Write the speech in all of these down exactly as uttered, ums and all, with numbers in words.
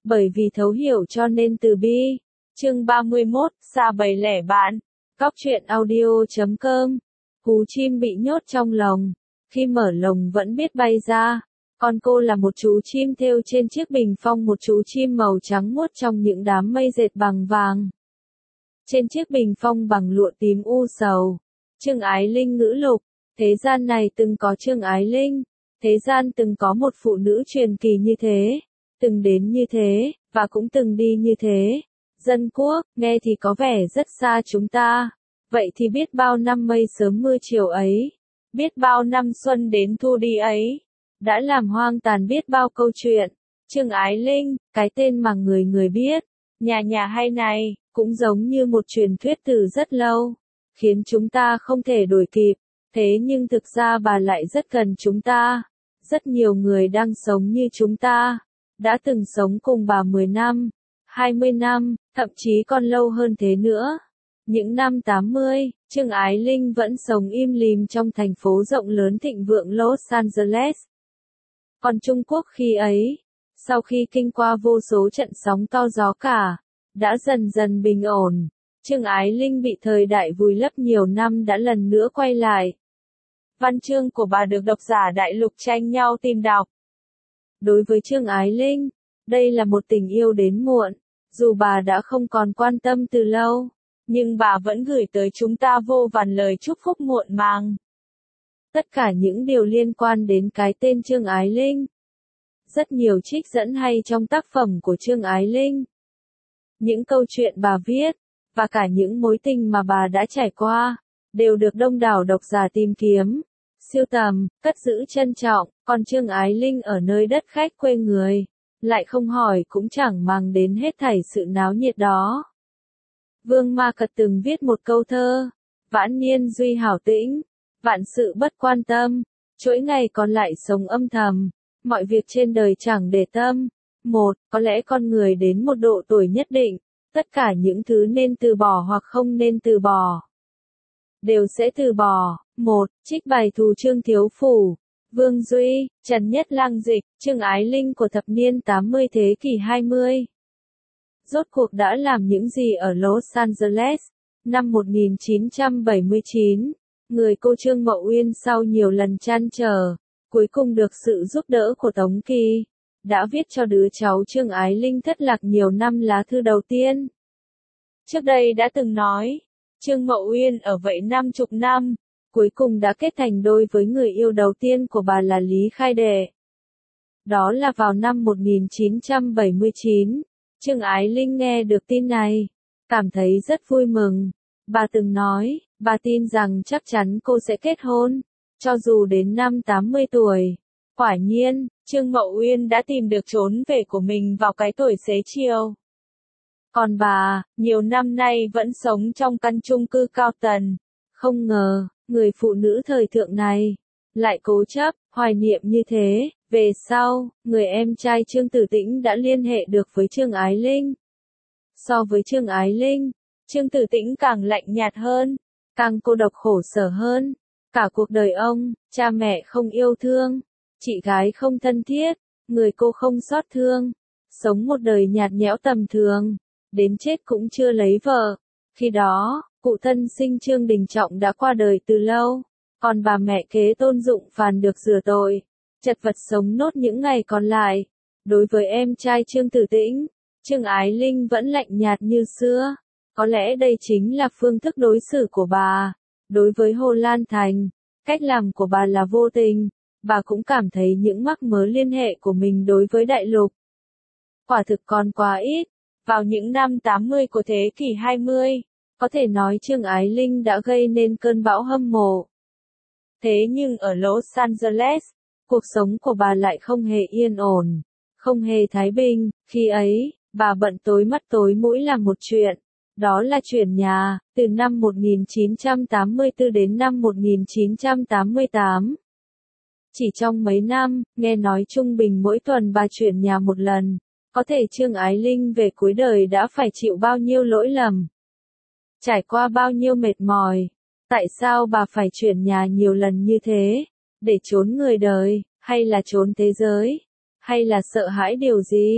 Bởi vì thấu hiểu cho nên từ bi. Chương ba mươi mốt, xa bầy lẻ bạn. Góc truyện audio chấm com. Hú chim bị nhốt trong lồng. Khi mở lồng vẫn biết bay ra. Con cô là một chú chim thêu trên chiếc bình phong, một chú chim màu trắng muốt trong những đám mây dệt bằng vàng. Trên chiếc bình phong bằng lụa tím u sầu. Trương Ái Linh ngữ lục. Thế gian này từng có Trương Ái Linh. Thế gian từng có một phụ nữ truyền kỳ như thế. Từng đến như thế, và cũng từng đi như thế. Dân quốc, nghe thì có vẻ rất xa chúng ta. Vậy thì biết bao năm mây sớm mưa chiều ấy. Biết bao năm xuân đến thu đi ấy. Đã làm hoang tàn biết bao câu chuyện. Trương Ái Linh, cái tên mà người người biết. Nhà nhà hay này, cũng giống như một truyền thuyết từ rất lâu. Khiến chúng ta không thể đuổi kịp. Thế nhưng thực ra bà lại rất gần chúng ta. Rất nhiều người đang sống như chúng ta. Đã từng sống cùng bà mười năm, hai mươi năm, thậm chí còn lâu hơn thế nữa. Những năm tám mươi, Trương Ái Linh vẫn sống im lìm trong thành phố rộng lớn thịnh vượng Los Angeles. Còn Trung Quốc khi ấy, sau khi kinh qua vô số trận sóng to gió cả, đã dần dần bình ổn. Trương Ái Linh bị thời đại vùi lấp nhiều năm đã lần nữa quay lại. Văn chương của bà được độc giả đại lục tranh nhau tìm đọc. Đối với Trương Ái Linh, đây là một tình yêu đến muộn. Dù bà đã không còn quan tâm từ lâu, nhưng bà vẫn gửi tới chúng ta vô vàn lời chúc phúc muộn màng. Tất cả những điều liên quan đến cái tên Trương Ái Linh. Rất nhiều trích dẫn hay trong tác phẩm của Trương Ái Linh. Những câu chuyện bà viết, và cả những mối tình mà bà đã trải qua, đều được đông đảo độc giả tìm kiếm, sưu tầm, cất giữ trân trọng. Còn Trương Ái Linh ở nơi đất khách quê người, lại không hỏi cũng chẳng màng đến hết thảy sự náo nhiệt đó. Vương Ma Cật từng viết một câu thơ: vãn niên duy hảo tĩnh, vạn sự bất quan tâm, chuỗi ngày còn lại sống âm thầm, mọi việc trên đời chẳng để tâm. Một, có lẽ con người đến một độ tuổi nhất định, tất cả những thứ nên từ bỏ hoặc không nên từ bỏ, đều sẽ từ bỏ. Một, trích bài thù Trương Thiếu Phủ, Vương Duy, Trần Nhất Lăng dịch, Trương Ái Linh của thập niên tám mươi thế kỷ hai mươi. Rốt cuộc đã làm những gì ở Los Angeles? Năm một nghìn chín trăm bảy mươi chín, người cô Trương Mậu Uyên sau nhiều lần trăn trở, cuối cùng được sự giúp đỡ của Tống Kỳ, đã viết cho đứa cháu Trương Ái Linh thất lạc nhiều năm lá thư đầu tiên. Trước đây đã từng nói, Trương Mậu Uyên ở vậy năm chục năm, cuối cùng đã kết thành đôi với người yêu đầu tiên của bà là Lý Khai Đệ. Đó là vào năm một nghìn chín trăm bảy mươi chín. Trương Ái Linh nghe được tin này, cảm thấy rất vui mừng. Bà từng nói, bà tin rằng chắc chắn cô sẽ kết hôn, cho dù đến năm tám mươi tuổi. Quả nhiên, Trương Mậu Uyên đã tìm được chốn về của mình vào cái tuổi xế chiều. Còn bà, nhiều năm nay vẫn sống trong căn chung cư cao tầng. Không ngờ, người phụ nữ thời thượng này, lại cố chấp, hoài niệm như thế. Về sau, người em trai Trương Tử Tĩnh đã liên hệ được với Trương Ái Linh. So với Trương Ái Linh, Trương Tử Tĩnh càng lạnh nhạt hơn, càng cô độc khổ sở hơn. Cả cuộc đời ông, cha mẹ không yêu thương, chị gái không thân thiết, người cô không xót thương, sống một đời nhạt nhẽo tầm thường, đến chết cũng chưa lấy vợ. Khi đó, cụ thân sinh Trương Đình Trọng đã qua đời từ lâu, còn bà mẹ kế Tôn Dụng Phàn được rửa tội, chật vật sống nốt những ngày còn lại. Đối với em trai Trương Tử Tĩnh, Trương Ái Linh vẫn lạnh nhạt như xưa. Có lẽ đây chính là phương thức đối xử của bà. Đối với Hồ Lan Thành, cách làm của bà là vô tình. Bà cũng cảm thấy những mắc mớ liên hệ của mình đối với đại lục quả thực còn quá ít. Vào những năm tám mươi của thế kỷ hai mươi, có thể nói Trương Ái Linh đã gây nên cơn bão hâm mộ. Thế nhưng ở Los Angeles, cuộc sống của bà lại không hề yên ổn, không hề thái bình. Khi ấy, bà bận tối mắt tối mũi làm một chuyện, đó là chuyển nhà, từ năm một nghìn chín trăm tám mươi tư đến năm một nghìn chín trăm tám mươi tám. Chỉ trong mấy năm, nghe nói trung bình mỗi tuần bà chuyển nhà một lần. Có thể Trương Ái Linh về cuối đời đã phải chịu bao nhiêu lỗi lầm, trải qua bao nhiêu mệt mỏi. Tại sao bà phải chuyển nhà nhiều lần như thế? Để trốn người đời, hay là trốn thế giới? Hay là sợ hãi điều gì?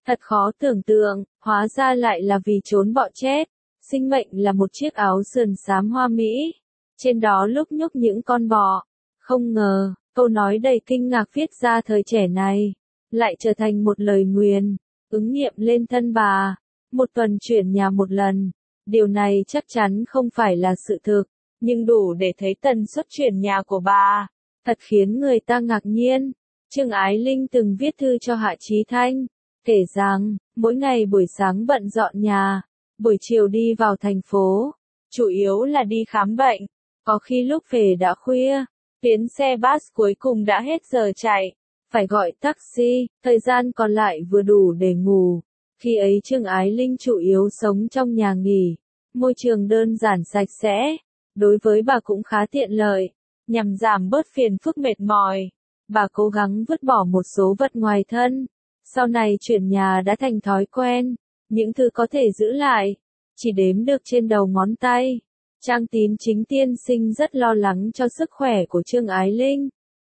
Thật khó tưởng tượng, hóa ra lại là vì trốn bọ chết. Sinh mệnh là một chiếc áo sườn xám hoa mỹ. Trên đó lúc nhúc những con bọ. Không ngờ, câu nói đầy kinh ngạc viết ra thời trẻ này, lại trở thành một lời nguyền, ứng nghiệm lên thân bà. Một tuần chuyển nhà một lần. Điều này chắc chắn không phải là sự thực, nhưng đủ để thấy tần suất chuyển nhà của bà. Thật khiến người ta ngạc nhiên. Trương Ái Linh từng viết thư cho Hạ Chí Thanh, kể rằng, mỗi ngày buổi sáng bận dọn nhà, buổi chiều đi vào thành phố, chủ yếu là đi khám bệnh, có khi lúc về đã khuya, tuyến xe bus cuối cùng đã hết giờ chạy, phải gọi taxi, thời gian còn lại vừa đủ để ngủ. Khi ấy Trương Ái Linh chủ yếu sống trong nhà nghỉ, môi trường đơn giản sạch sẽ, đối với bà cũng khá tiện lợi, nhằm giảm bớt phiền phức mệt mỏi. Bà cố gắng vứt bỏ một số vật ngoài thân. Sau này chuyển nhà đã thành thói quen, những thứ có thể giữ lại, chỉ đếm được trên đầu ngón tay. Trang Tín Chính tiên sinh rất lo lắng cho sức khỏe của Trương Ái Linh,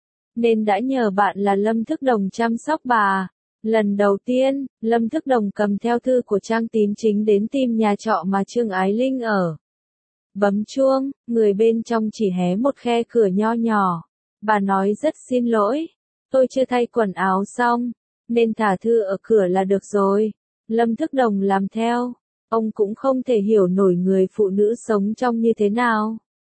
nên đã nhờ bạn là Lâm Thức Đồng chăm sóc bà. Lần đầu tiên, Lâm Thức Đồng cầm theo thư của Trang Tín Chính đến tìm nhà trọ mà Trương Ái Linh ở. Bấm chuông, người bên trong chỉ hé một khe cửa nho nhỏ. Bà nói rất xin lỗi, tôi chưa thay quần áo xong, nên thả thư ở cửa là được rồi. Lâm Thức Đồng làm theo, ông cũng không thể hiểu nổi người phụ nữ sống trong như thế nào.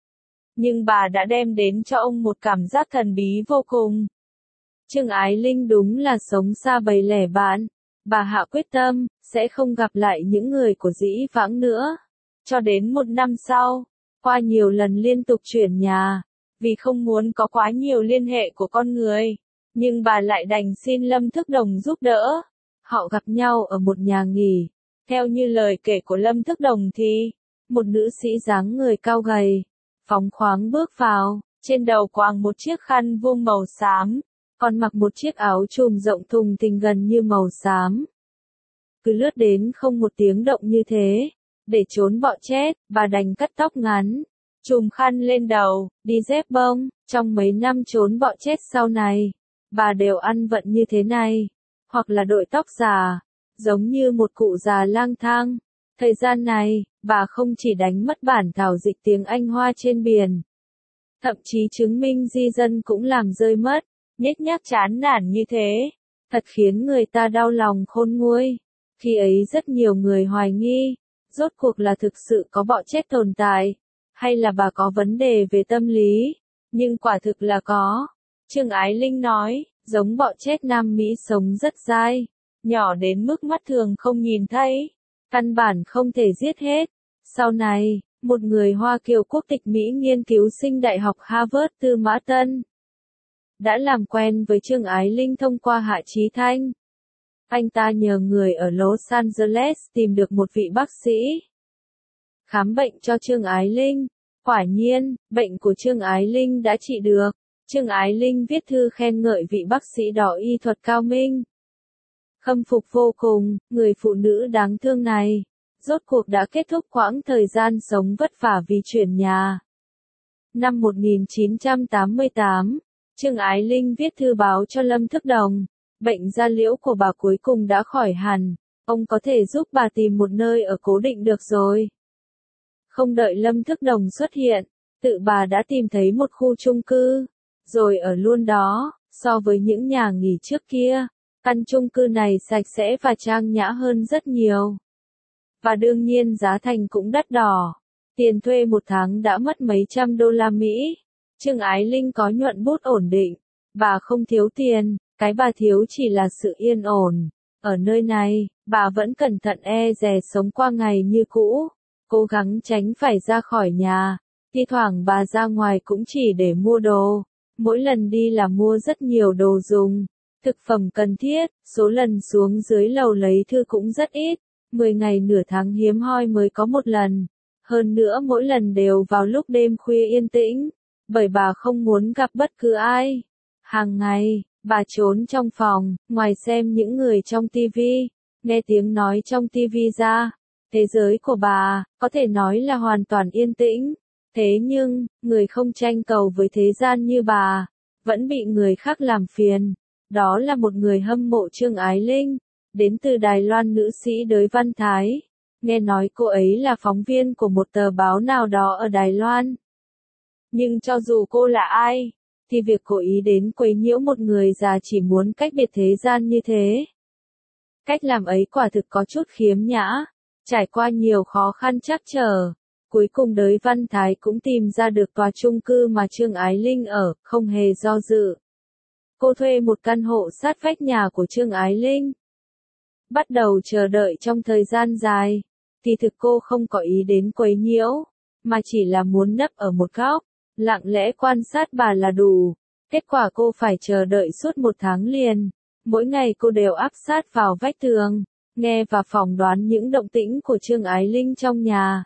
Nhưng bà đã đem đến cho ông một cảm giác thần bí vô cùng. Trương Ái Linh đúng là sống xa bầy lẻ bạn. Bà hạ quyết tâm, sẽ không gặp lại những người của dĩ vãng nữa. Cho đến một năm sau, qua nhiều lần liên tục chuyển nhà, vì không muốn có quá nhiều liên hệ của con người, nhưng bà lại đành xin Lâm Thức Đồng giúp đỡ. Họ gặp nhau ở một nhà nghỉ. Theo như lời kể của Lâm Thức Đồng thì, một nữ sĩ dáng người cao gầy, phóng khoáng bước vào, trên đầu quàng một chiếc khăn vuông màu xám, còn mặc một chiếc áo trùm rộng thùng thình gần như màu xám. Cứ lướt đến không một tiếng động như thế, để trốn bọ chết, bà đành cắt tóc ngắn, trùm khăn lên đầu, đi dép bông. Trong mấy năm trốn bọ chết sau này, bà đều ăn vận như thế này, hoặc là đội tóc giả, giống như một cụ già lang thang. Thời gian này, bà không chỉ đánh mất bản thảo dịch tiếng Anh Hoa trên biển, thậm chí chứng minh di dân cũng làm rơi mất. Nhếch nhác chán nản như thế, thật khiến người ta đau lòng khôn nguôi. Khi ấy rất nhiều người hoài nghi, rốt cuộc là thực sự có bọ chết tồn tại, hay là bà có vấn đề về tâm lý, nhưng quả thực là có. Trương Ái Linh nói, giống bọ chết Nam Mỹ sống rất dai, nhỏ đến mức mắt thường không nhìn thấy, căn bản không thể giết hết. Sau này, một người Hoa kiều quốc tịch Mỹ nghiên cứu sinh Đại học Harvard Tư Mã Tân đã làm quen với Trương Ái Linh thông qua Hạ Chí Thanh. Anh ta nhờ người ở Los Angeles tìm được một vị bác sĩ khám bệnh cho Trương Ái Linh. Quả nhiên, bệnh của Trương Ái Linh đã trị được. Trương Ái Linh viết thư khen ngợi vị bác sĩ đó y thuật cao minh. Khâm phục vô cùng, người phụ nữ đáng thương này, rốt cuộc đã kết thúc quãng thời gian sống vất vả vì chuyển nhà. Năm một nghìn chín trăm tám mươi tám, Trương Ái Linh viết thư báo cho Lâm Thức Đồng, bệnh da liễu của bà cuối cùng đã khỏi hẳn, ông có thể giúp bà tìm một nơi ở cố định được rồi. Không đợi Lâm Thức Đồng xuất hiện, tự bà đã tìm thấy một khu chung cư, rồi ở luôn đó. So với những nhà nghỉ trước kia, căn chung cư này sạch sẽ và trang nhã hơn rất nhiều. Và đương nhiên giá thành cũng đắt đỏ. Tiền thuê một tháng đã mất mấy trăm đô la Mỹ. Trương Ái Linh có nhuận bút ổn định. Bà không thiếu tiền, cái bà thiếu chỉ là sự yên ổn. Ở nơi này, bà vẫn cẩn thận e dè sống qua ngày như cũ, cố gắng tránh phải ra khỏi nhà. Thi thoảng bà ra ngoài cũng chỉ để mua đồ. Mỗi lần đi là mua rất nhiều đồ dùng, thực phẩm cần thiết, số lần xuống dưới lầu lấy thư cũng rất ít. Mười ngày nửa tháng hiếm hoi mới có một lần. Hơn nữa mỗi lần đều vào lúc đêm khuya yên tĩnh, bởi bà không muốn gặp bất cứ ai. Hàng ngày, bà trốn trong phòng, ngoài xem những người trong tivi, nghe tiếng nói trong tivi ra. Thế giới của bà, có thể nói là hoàn toàn yên tĩnh. Thế nhưng, người không tranh cầu với thế gian như bà, vẫn bị người khác làm phiền. Đó là một người hâm mộ Trương Ái Linh. đến từ Đài Loan nữ sĩ Đới Văn Thái. Nghe nói cô ấy là phóng viên của một tờ báo nào đó ở Đài Loan. Nhưng cho dù cô là ai, thì việc cố ý đến quấy nhiễu một người già chỉ muốn cách biệt thế gian như thế. Cách làm ấy quả thực có chút khiếm nhã, trải qua nhiều khó khăn trắc trở. Cuối cùng Đới Văn Thái cũng tìm ra được tòa chung cư mà Trương Ái Linh ở, không hề do dự. Cô thuê một căn hộ sát vách nhà của Trương Ái Linh. Bắt đầu chờ đợi trong thời gian dài, thì thực cô không có ý đến quấy nhiễu, mà chỉ là muốn nấp ở một góc, lặng lẽ quan sát bà là đủ. Kết quả cô phải chờ đợi suốt một tháng liền. Mỗi ngày cô đều áp sát vào vách tường, nghe và phỏng đoán những động tĩnh của Trương Ái Linh trong nhà.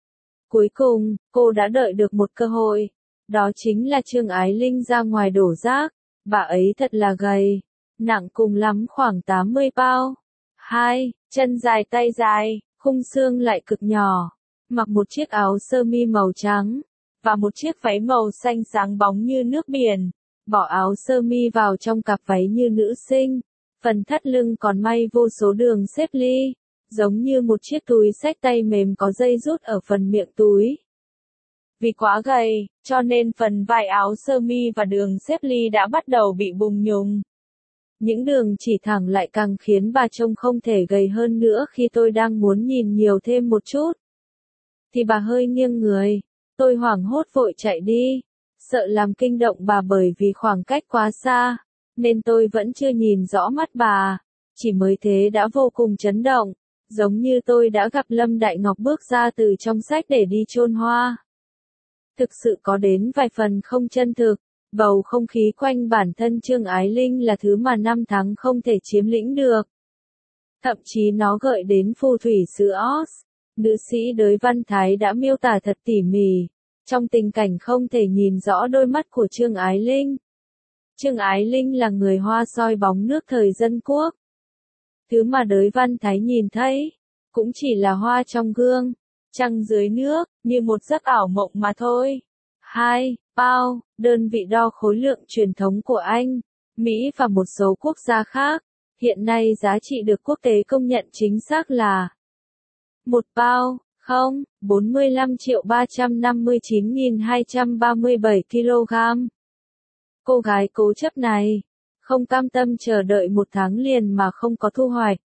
Cuối cùng, cô đã đợi được một cơ hội. Đó chính là Trương Ái Linh ra ngoài đổ rác. Bà ấy thật là gầy, nặng cùng lắm khoảng tám mươi pound. Hai, chân dài tay dài, khung xương lại cực nhỏ. Mặc một chiếc áo sơ mi màu trắng, và một chiếc váy màu xanh sáng bóng như nước biển. Bỏ áo sơ mi vào trong cặp váy như nữ sinh. Phần thắt lưng còn may vô số đường xếp ly, giống như một chiếc túi xách tay mềm có dây rút ở phần miệng túi. Vì quá gầy, cho nên phần vai áo sơ mi và đường xếp ly đã bắt đầu bị bùng nhùng. Những đường chỉ thẳng lại càng khiến bà trông không thể gầy hơn nữa. Khi tôi đang muốn nhìn nhiều thêm một chút, thì bà hơi nghiêng người. Tôi hoảng hốt vội chạy đi, sợ làm kinh động bà bởi vì khoảng cách quá xa, nên tôi vẫn chưa nhìn rõ mắt bà. Chỉ mới thế đã vô cùng chấn động, giống như tôi đã gặp Lâm Đại Ngọc bước ra từ trong sách để đi chôn hoa. Thực sự có đến vài phần không chân thực. Bầu không khí quanh bản thân Trương Ái Linh là thứ mà năm tháng không thể chiếm lĩnh được. Thậm chí nó gợi đến phù thủy xứ Oz. Nữ sĩ Đới Văn Thái đã miêu tả thật tỉ mỉ, trong tình cảnh không thể nhìn rõ đôi mắt của Trương Ái Linh. Trương Ái Linh là người Hoa soi bóng nước thời dân quốc. Thứ mà Đới Văn Thái nhìn thấy, cũng chỉ là hoa trong gương, trăng dưới nước, như một giấc ảo mộng mà thôi. Hai, pound, đơn vị đo khối lượng truyền thống của Anh, Mỹ và một số quốc gia khác. Hiện nay giá trị được quốc tế công nhận chính xác là một pound, không, bốn mươi lăm triệu ba trăm năm mươi chín nghìn hai trăm ba mươi bảy ki lô gam. Cô gái cố chấp này, không cam tâm chờ đợi một tháng liền mà không có thu hoạch.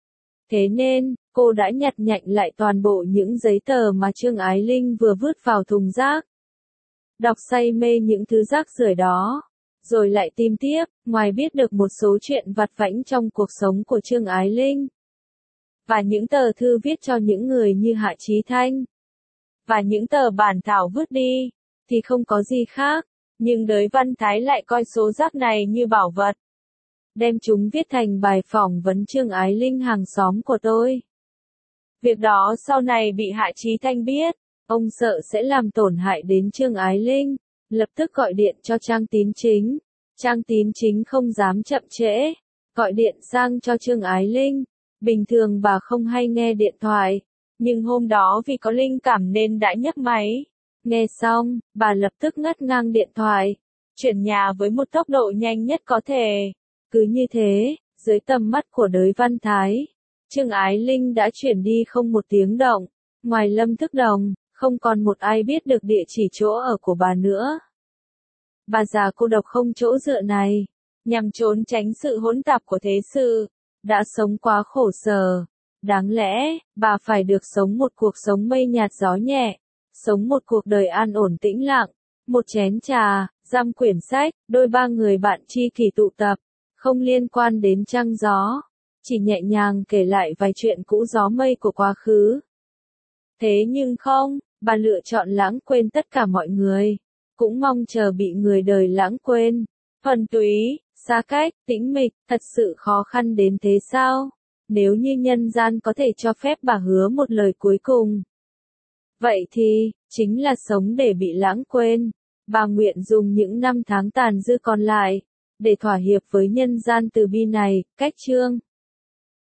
Thế nên, cô đã nhặt nhạnh lại toàn bộ những giấy tờ mà Trương Ái Linh vừa vứt vào thùng rác. Đọc say mê những thứ rác rưởi đó, rồi lại tìm tiếp, ngoài biết được một số chuyện vặt vãnh trong cuộc sống của Trương Ái Linh. Và những tờ thư viết cho những người như Hạ Chí Thanh. Và những tờ bản thảo vứt đi, thì không có gì khác, nhưng Đới Văn Thái lại coi số rác này như bảo vật. Đem chúng viết thành bài phỏng vấn Trương Ái Linh hàng xóm của tôi. Việc đó sau này bị Hạ Chí Thanh biết, ông sợ sẽ làm tổn hại đến Trương Ái Linh, lập tức gọi điện cho Trang Tín Chính. Trang Tín Chính không dám chậm trễ, gọi điện sang cho Trương Ái Linh. Bình thường bà không hay nghe điện thoại, nhưng hôm đó vì có linh cảm nên đã nhấc máy. Nghe xong, bà lập tức ngắt ngang điện thoại, chuyển nhà với một tốc độ nhanh nhất có thể. Cứ như thế, dưới tầm mắt của Đới Văn Thái, Trương Ái Linh đã chuyển đi không một tiếng động. Ngoài Lâm Thức Đồng, không còn một ai biết được địa chỉ chỗ ở của bà nữa. Bà già cô độc không chỗ dựa này, nhằm trốn tránh sự hỗn tạp của thế sự, đã sống quá khổ sở. Đáng lẽ, bà phải được sống một cuộc sống mây nhạt gió nhẹ, sống một cuộc đời an ổn tĩnh lặng, một chén trà, dăm quyển sách, đôi ba người bạn tri kỷ tụ tập, không liên quan đến trăng gió, chỉ nhẹ nhàng kể lại vài chuyện cũ gió mây của quá khứ. Thế nhưng không, bà lựa chọn lãng quên tất cả mọi người, cũng mong chờ bị người đời lãng quên. Thuần túy, xa cách, tĩnh mịch, thật sự khó khăn đến thế sao? Nếu như nhân gian có thể cho phép bà hứa một lời cuối cùng, vậy thì, chính là sống để bị lãng quên. Bà nguyện dùng những năm tháng tàn dư còn lại, để thỏa hiệp với nhân gian từ bi này. Cách chương